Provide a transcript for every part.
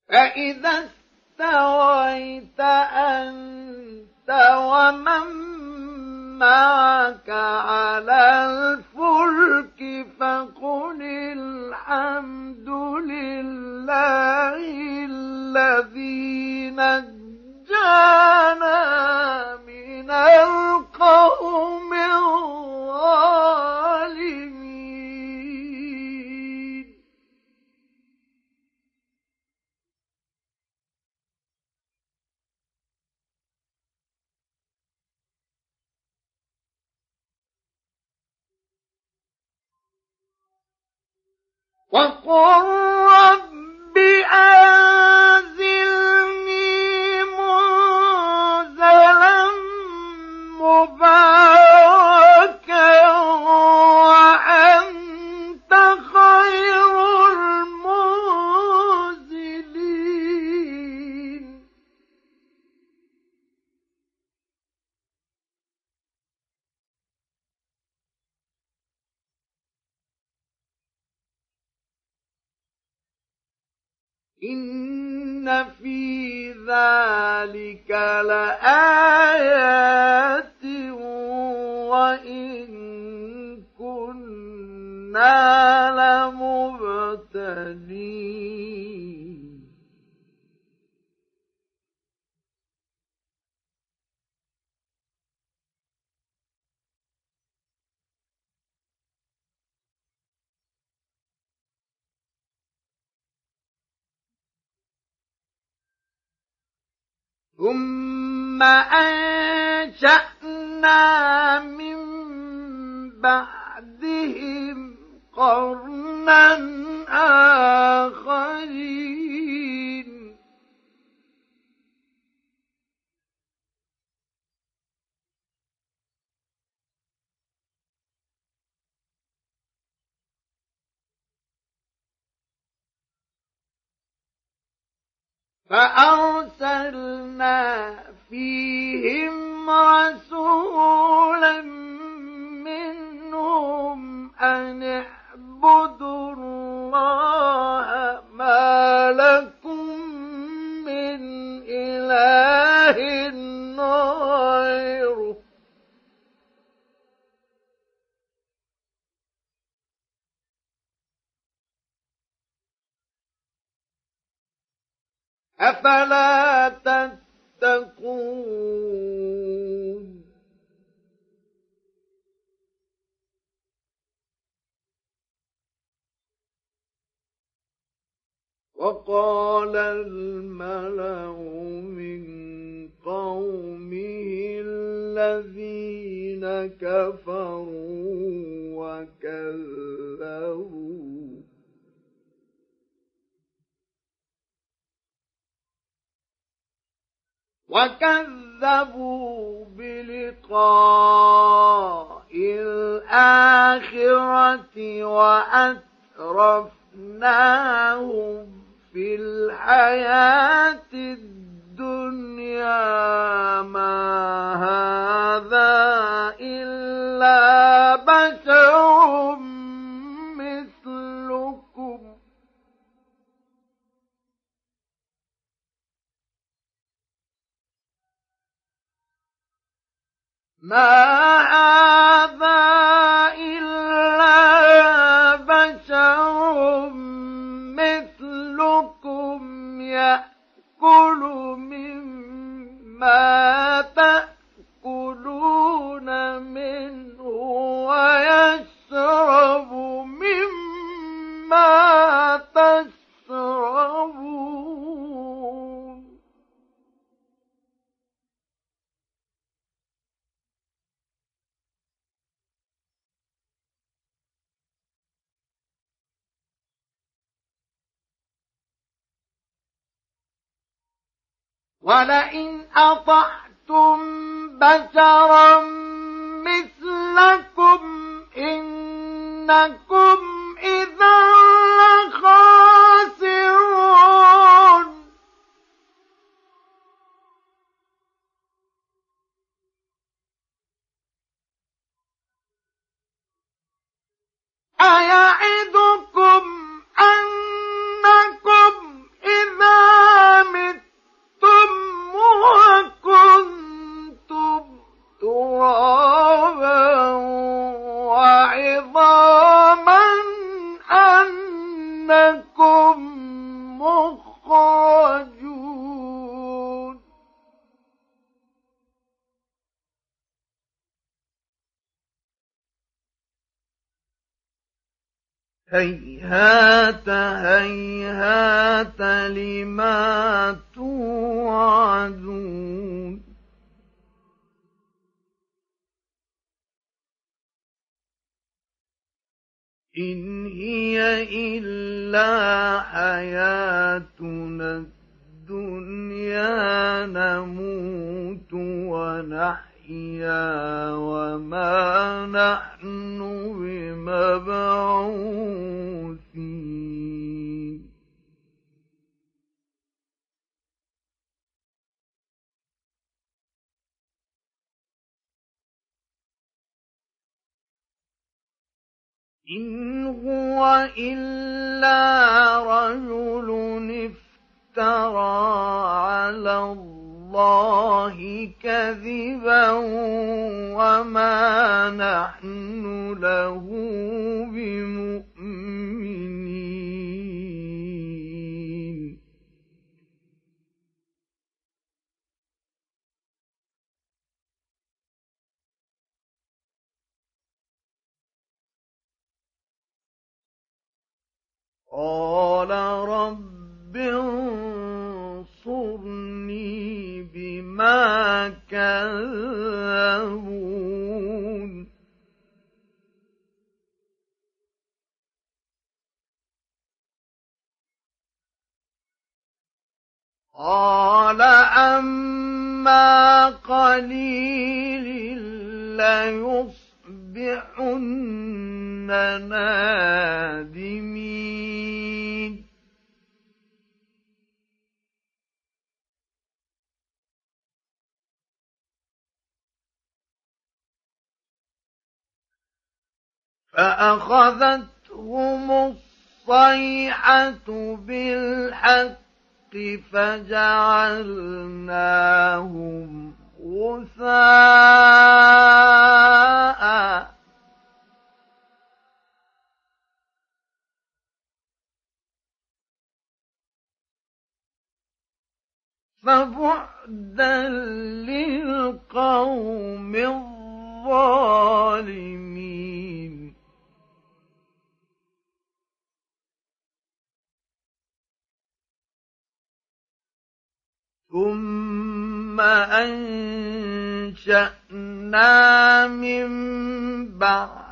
فإذا استويت أنت ومن معك على الفلك فقل الحمد لله الذي نجانا من القوم الظالمين. وقل رب أنزلني منزلا مباركا وأنت خير المنزلين. إن في ذلك لآيات وإن كنا لمبتلين. ثم أنشأنا من بعدهم قرنا آخرين. فأرسلنا فيهم رسولا منهم أن اعبدوا الله ما لكم من إله غيره أفلا تتقون. وقال الملأ من قومه الذين كفروا وكذبوا بلقاء الآخرة وأترفناهم في الحياة الدنيا ما هذا إلا بشر مثلكم ما هذا إلا بشر مثلكم يأكل مما تأكلون منه ويشرب مما تشربون ولئن أطعتم بشرا مثلكم إنكم إذا لخاسرون أيعدكم أنكم إذا مخرجون هيهات هيهات لما توعدون إن هي إلا حياتنا الدنيا نموت ونحيا وما نحن بمبعوثين إن هو إلا رجل افترى على الله كذبا وما نحن له بمؤمنين قال رب انصرني بما كذبون قال أما قليل ليصبحن نادمين فأخذتهم الصيحة بالحق فجعلناهم غثاء فبعدا للقوم الظالمين ثم أنشأنا من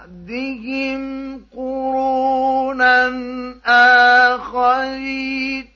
بعدهم قرونا آخرين